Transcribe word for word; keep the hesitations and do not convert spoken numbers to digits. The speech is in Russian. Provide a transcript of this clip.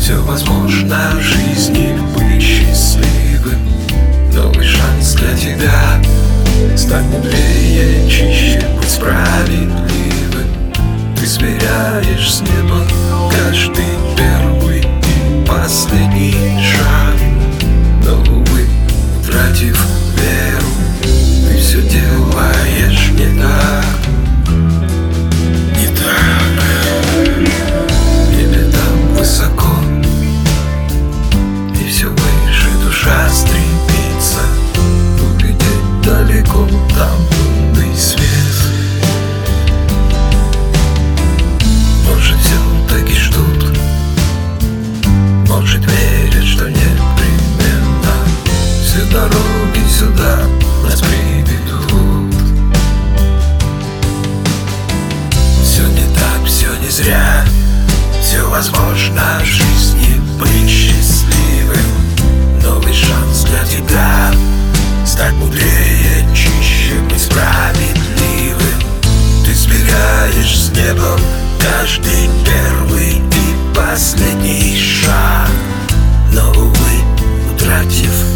Все возможно в жизни быть счастливым. Новый шанс для тебя. Стать мудрее, чище, быть справедливым. Ты сверяешь с небом каждый первый и последний шаг. Но, увы, утратив веру, ты все делаешь не так. Не так. В небе там высоко, и все выше душа стремится увидеть далеко там лунный свет. Может, все-таки ждут, может, верят, что непременно все дороги сюда нас приведут. Все не так, все не зря. Все возможно в жизни быть счастливым. Новый шанс для тебя. Стать мудрее, чище, быть справедливым. Ты сбегаешь с небом каждый первый и последний шаг. Но, увы, утратив